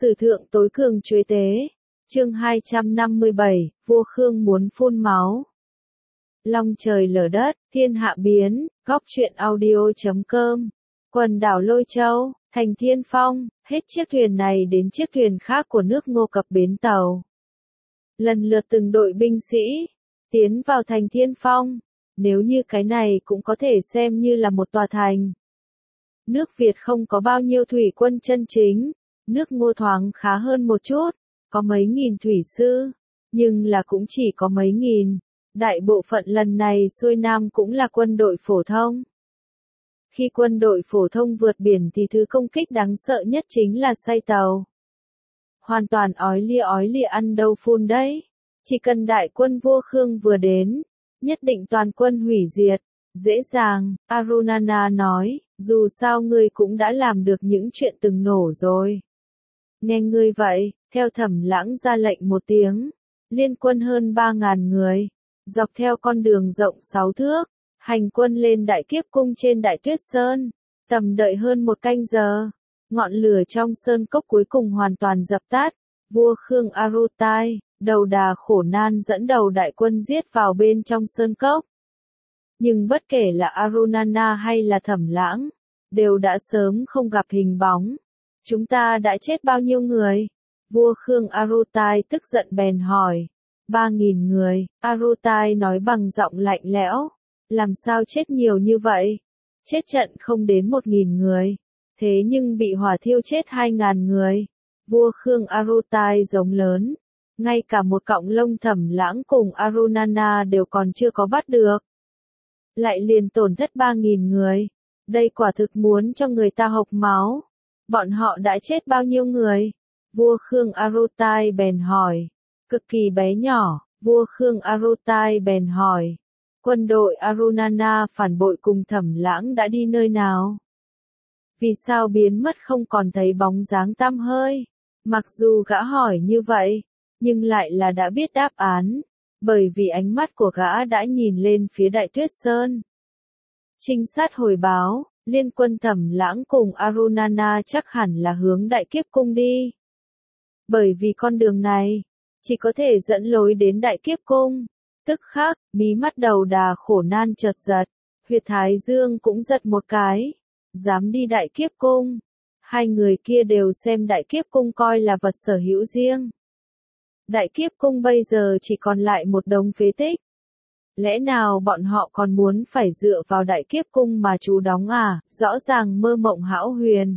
Sử thượng tối cường chuế tế. Chương 257, vua Khương muốn phun máu. Long trời lở đất, thiên hạ biến, góc truyện audio.com. Quần đảo Lôi Châu, thành Thiên Phong, hết chiếc thuyền này đến chiếc thuyền khác của nước Ngô cập bến tàu. Lần lượt từng đội binh sĩ, tiến vào thành Thiên Phong, nếu như cái này cũng có thể xem như là một tòa thành. Nước Việt không có bao nhiêu thủy quân chân chính, nước Ngô thoáng khá hơn một chút, có mấy nghìn thủy sư, nhưng là cũng chỉ có mấy nghìn. Đại bộ phận lần này xuôi nam cũng là quân đội phổ thông. Khi quân đội phổ thông vượt biển thì thứ công kích đáng sợ nhất chính là say tàu. Hoàn toàn ói lia ăn đâu phun đấy. Chỉ cần đại quân vua Khương vừa đến, nhất định toàn quân hủy diệt. Dễ dàng, Arunana nói, dù sao ngươi cũng đã làm được những chuyện từng nổ rồi. Nghe ngươi vậy, theo Thẩm Lãng ra lệnh một tiếng, liên quân hơn 3.000 người, dọc theo con đường rộng 6 thước, hành quân lên Đại Kiếp Cung trên Đại Tuyết Sơn, tầm đợi hơn một canh giờ, ngọn lửa trong sơn cốc cuối cùng hoàn toàn dập tắt, vua Khương Arutai, đầu đà khổ nan dẫn đầu đại quân giết vào bên trong sơn cốc. Nhưng bất kể là Arunana hay là Thẩm Lãng, đều đã sớm không gặp hình bóng. Chúng ta đã chết bao nhiêu người? Vua Khương Arutai tức giận bèn hỏi. 3.000 người, Arutai nói bằng giọng lạnh lẽo. Làm sao chết nhiều như vậy? Chết trận không đến 1.000 người. Thế nhưng bị hỏa thiêu chết 2.000 người. Vua Khương Arutai giống lớn. Ngay cả một cọng lông Thẩm Lãng cùng Arunana đều còn chưa có bắt được. Lại liền tổn thất 3.000 người. Đây quả thực muốn cho người ta hộc máu. Bọn họ đã chết bao nhiêu người? Vua Khương Arutai bèn hỏi. Cực kỳ bé nhỏ, vua Khương Arutai bèn hỏi. Quân đội Arunana phản bội cùng Thẩm Lãng đã đi nơi nào? Vì sao biến mất không còn thấy bóng dáng tăm hơi? Mặc dù gã hỏi như vậy, nhưng lại là đã biết đáp án, bởi vì ánh mắt của gã đã nhìn lên phía Đại Tuyết Sơn. Trinh sát hồi báo, liên quân Thẩm Lãng cùng Arunana chắc hẳn là hướng Đại Kiếp Cung đi. Bởi vì con đường này, chỉ có thể dẫn lối đến Đại Kiếp Cung. Tức khắc, mí mắt đầu đà khổ nan chợt giật, huyệt thái dương cũng giật một cái. Dám đi Đại Kiếp Cung. Hai người kia đều xem Đại Kiếp Cung coi là vật sở hữu riêng. Đại Kiếp Cung bây giờ chỉ còn lại một đống phế tích. Lẽ nào bọn họ còn muốn phải dựa vào Đại Kiếp Cung mà trú đóng à? Rõ ràng mơ mộng hão huyền.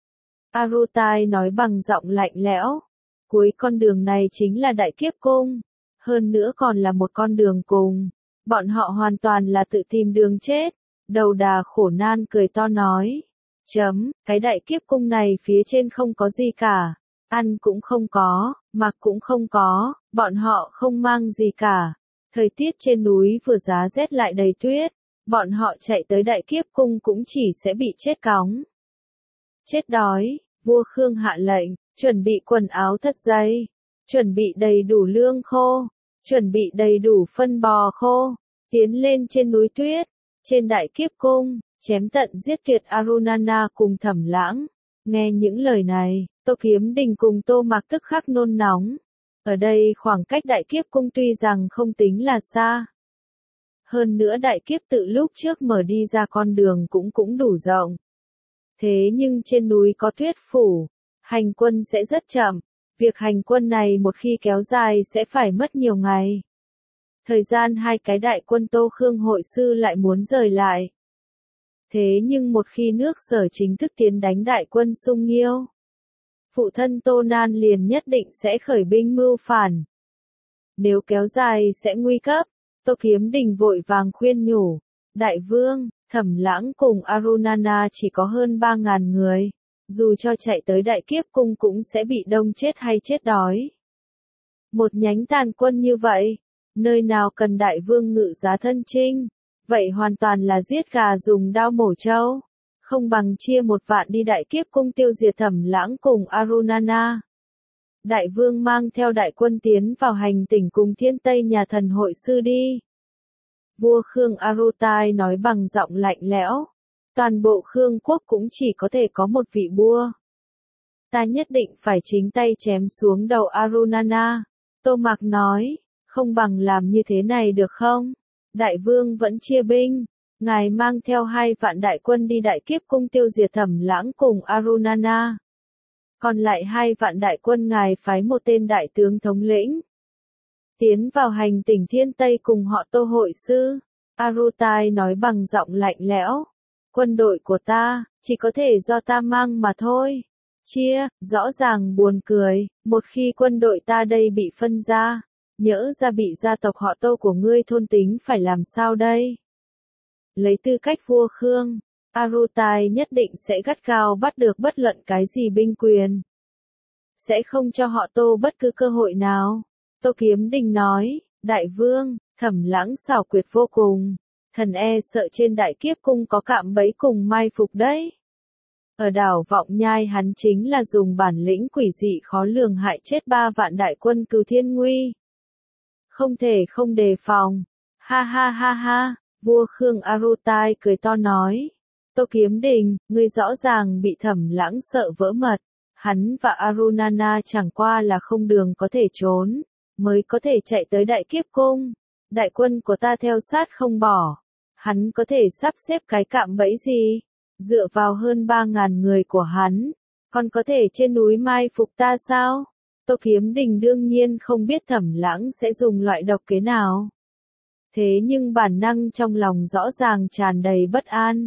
Arutai nói bằng giọng lạnh lẽo. Cuối con đường này chính là Đại Kiếp Cung. Hơn nữa còn là một con đường cùng. Bọn họ hoàn toàn là tự tìm đường chết. Đầu đà khổ nan cười to nói. Cái Đại Kiếp Cung này phía trên không có gì cả. Ăn cũng không có, mặc cũng không có, bọn họ không mang gì cả. Thời tiết trên núi vừa giá rét lại đầy tuyết, bọn họ chạy tới Đại Kiếp Cung cũng chỉ sẽ bị chết cóng. Chết đói, vua Khương hạ lệnh, chuẩn bị quần áo thật dày, chuẩn bị đầy đủ lương khô, chuẩn bị đầy đủ phân bò khô, tiến lên trên núi tuyết, trên Đại Kiếp Cung, chém tận giết tuyệt Arunana cùng Thẩm Lãng. Nghe những lời này, Tô Kiếm Đình cùng Tô Mạc tức khắc nôn nóng. Ở đây khoảng cách Đại Kiếp Cung tuy rằng không tính là xa. Hơn nữa Đại Kiếp tự lúc trước mở đi ra con đường cũng đủ rộng. Thế nhưng trên núi có tuyết phủ, hành quân sẽ rất chậm. Việc hành quân này một khi kéo dài sẽ phải mất nhiều ngày. Thời gian hai cái đại quân Tô Khương hội sư lại muốn rời lại. Thế nhưng một khi nước Sở chính thức tiến đánh đại quân Sung Nghiêu, phụ thân Tô Nan liền nhất định sẽ khởi binh mưu phản. Nếu kéo dài sẽ nguy cấp. Tô Kiếm Đình vội vàng khuyên nhủ. Đại vương, Thẩm Lãng cùng Arunana chỉ có hơn 3.000 người. Dù cho chạy tới Đại Kiếp Cung cũng sẽ bị đông chết hay chết đói. Một nhánh tàn quân như vậy, nơi nào cần đại vương ngự giá thân chinh, vậy hoàn toàn là giết gà dùng đao mổ trâu. Không bằng chia một vạn đi Đại Kiếp Cung tiêu diệt Thẩm Lãng cùng Arunana. Đại vương mang theo đại quân tiến vào hành tỉnh cùng Thiên Tây nhà thần hội sư đi. Vua Khương Arutai nói bằng giọng lạnh lẽo. Toàn bộ Khương quốc cũng chỉ có thể có một vị vua. ta nhất định phải chính tay chém xuống đầu Arunana. Tô Mạc nói, không bằng làm như thế này được không? Đại vương vẫn chia binh, ngài mang theo 2 vạn đại quân đi Đại Kiếp Cung tiêu diệt Thẩm Lãng cùng Arunana. Còn lại 2 vạn đại quân ngài phái một tên đại tướng thống lĩnh. Tiến vào hành tỉnh Thiên Tây cùng họ Tô hội sư. Arutai nói bằng giọng lạnh lẽo. Quân đội của ta, chỉ có thể do ta mang mà thôi. Chia, rõ ràng buồn cười, một khi quân đội ta đây bị phân ra, nhỡ ra bị gia tộc họ Tô của ngươi thôn tính phải làm sao đây? Lấy tư cách vua Khương, Arutai nhất định sẽ gắt gao bắt được bất luận cái gì binh quyền. Sẽ không cho họ Tô bất cứ cơ hội nào. Tô Kiếm Đình nói, đại vương, Thẩm Lãng xảo quyệt vô cùng, thần e sợ trên Đại Kiếp Cung có cạm bẫy cùng mai phục đấy. Ở đảo Vọng Nhai hắn chính là dùng bản lĩnh quỷ dị khó lường hại chết 3 vạn đại quân Cửu Thiên Nguy. Không thể không đề phòng. Ha ha ha ha, vua Khương Arutai cười to nói. Tô Kiếm Đình, ngươi rõ ràng bị Thẩm Lãng sợ vỡ mật. Hắn và Arunana chẳng qua là không đường có thể trốn, mới có thể chạy tới Đại Kiếp Cung. Đại quân của ta theo sát không bỏ. Hắn có thể sắp xếp cái cạm bẫy gì? Dựa vào hơn 3.000 người của hắn, còn có thể trên núi mai phục ta sao? Tô Kiếm Đình đương nhiên không biết Thẩm Lãng sẽ dùng loại độc kế nào. Thế nhưng bản năng trong lòng rõ ràng tràn đầy bất an.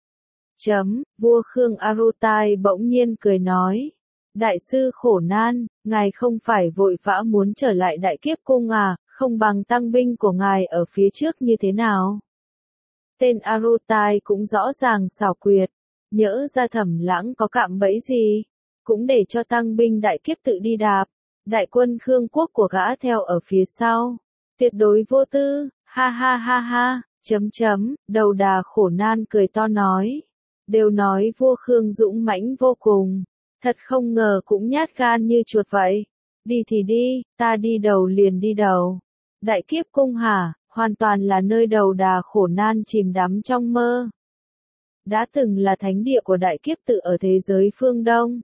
Vua Khương Arutai bỗng nhiên cười nói. Đại sư khổ nan, ngài không phải vội vã muốn trở lại Đại Kiếp Cung à, không bằng tăng binh của ngài ở phía trước như thế nào? Tên Arutai cũng rõ ràng xảo quyệt, nhỡ ra Thẩm Lãng có cạm bẫy gì, cũng để cho tăng binh đại kiếp tự đi đạp, đại quân Khương quốc của gã theo ở phía sau, tuyệt đối vô tư, ha ha ha ha, đầu đà khổ nan cười to nói, đều nói vua Khương dũng mãnh vô cùng, thật không ngờ cũng nhát gan như chuột vậy, đi thì đi, ta đi đầu liền đi đầu, Đại Kiếp Cung hả? Hoàn toàn là nơi đầu đà khổ nan chìm đắm trong mơ. Đã từng là thánh địa của Đại Kiếp Tự ở thế giới phương Đông.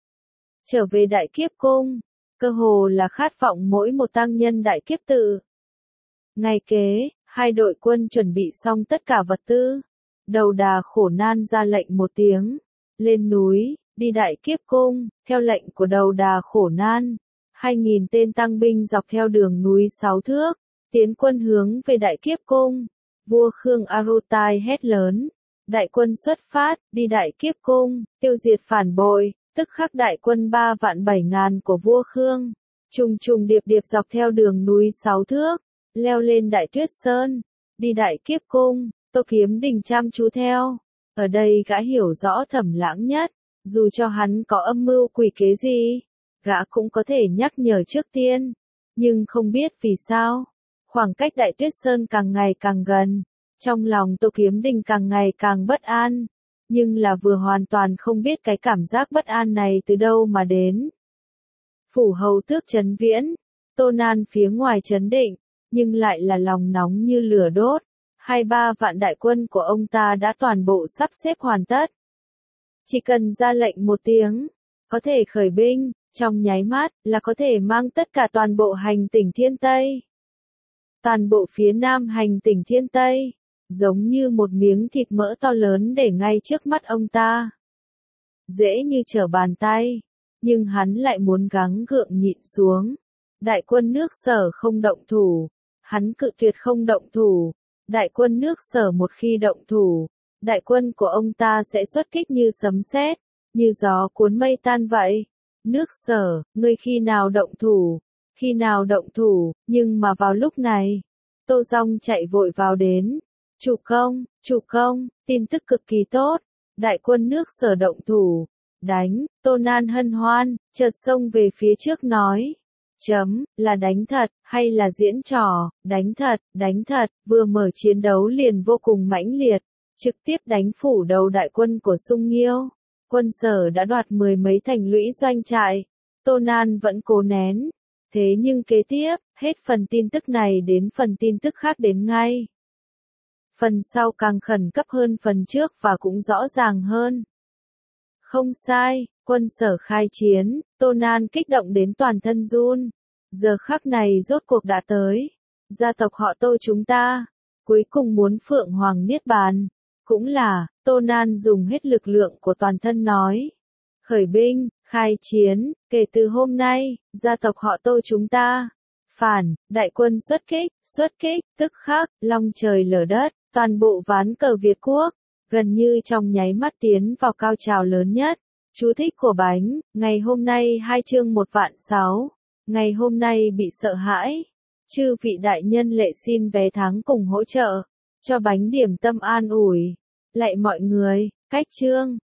Trở về Đại Kiếp Cung, cơ hồ là khát vọng mỗi một tăng nhân Đại Kiếp Tự. Ngày kế, 2 đội quân chuẩn bị xong tất cả vật tư. Đầu đà khổ nan ra lệnh một tiếng. Lên núi, đi Đại Kiếp Cung, theo lệnh của đầu đà khổ nan. 2.000 tên tăng binh dọc theo đường núi 6 thước. Tiến quân hướng về Đại Kiếp Cung. Vua Khương Arutai hét lớn. Đại quân xuất phát, đi Đại Kiếp Cung, tiêu diệt phản bội, tức khắc đại quân 3 vạn 7 ngàn của vua Khương. Trùng trùng điệp điệp dọc theo đường núi 6 thước, leo lên Đại Tuyết Sơn, đi Đại Kiếp Cung, Tô Kiếm Đình chăm chú theo. Ở đây gã hiểu rõ Thẩm Lãng nhất, dù cho hắn có âm mưu quỷ kế gì, gã cũng có thể nhắc nhở trước tiên. Nhưng không biết vì sao. Khoảng cách Đại Tuyết Sơn càng ngày càng gần, trong lòng Tô Kiếm Đình càng ngày càng bất an, nhưng là vừa hoàn toàn không biết cái cảm giác bất an này từ đâu mà đến. Phủ hầu tước Trấn Viễn, Tô Nan phía ngoài trấn định, nhưng lại là lòng nóng như lửa đốt, 2-3 vạn đại quân của ông ta đã toàn bộ sắp xếp hoàn tất. Chỉ cần ra lệnh một tiếng, có thể khởi binh, trong nháy mắt là có thể mang tất cả toàn bộ hành tỉnh Thiên Tây. Toàn bộ phía nam hành tỉnh Thiên Tây, giống như một miếng thịt mỡ to lớn để ngay trước mắt ông ta. Dễ như trở bàn tay, nhưng hắn lại muốn gắng gượng nhịn xuống. Đại quân nước Sở không động thủ, hắn cự tuyệt không động thủ. Đại quân nước Sở một khi động thủ, đại quân của ông ta sẽ xuất kích như sấm sét, như gió cuốn mây tan vậy. Nước Sở, ngươi khi nào động thủ? Khi nào động thủ, nhưng mà vào lúc này, Tô Dong chạy vội vào đến. Chủ công, tin tức cực kỳ tốt, đại quân nước Sở động thủ, đánh, Tô Nan hân hoan, chợt xông về phía trước nói. Là đánh thật, hay là diễn trò, đánh thật, vừa mở chiến đấu liền vô cùng mãnh liệt, trực tiếp đánh phủ đầu đại quân của Sung Nghiêu. Quân Sở đã đoạt 10 mấy thành lũy doanh trại, Tô Nan vẫn cố nén. Thế nhưng kế tiếp, hết phần tin tức này đến phần tin tức khác đến ngay. Phần sau càng khẩn cấp hơn phần trước và cũng rõ ràng hơn. Không sai, quân Sở khai chiến, Tô Nan kích động đến toàn thân run. Giờ khắc này rốt cuộc đã tới. Gia tộc họ Tô chúng ta, cuối cùng muốn Phượng Hoàng Niết Bàn. Cũng là, Tô Nan dùng hết lực lượng của toàn thân nói. Khởi binh, khai chiến, kể từ hôm nay, gia tộc họ Tô chúng ta. Phản, đại quân xuất kích, tức khắc, long trời lở đất, toàn bộ ván cờ Việt Quốc, gần như trong nháy mắt tiến vào cao trào lớn nhất. Chú thích của bánh, ngày hôm nay 2 chương 1.600.000, ngày hôm nay bị sợ hãi. Chư vị đại nhân lệ xin vé tháng cùng hỗ trợ, cho bánh điểm tâm an ủi. Lạy mọi người, cách chương.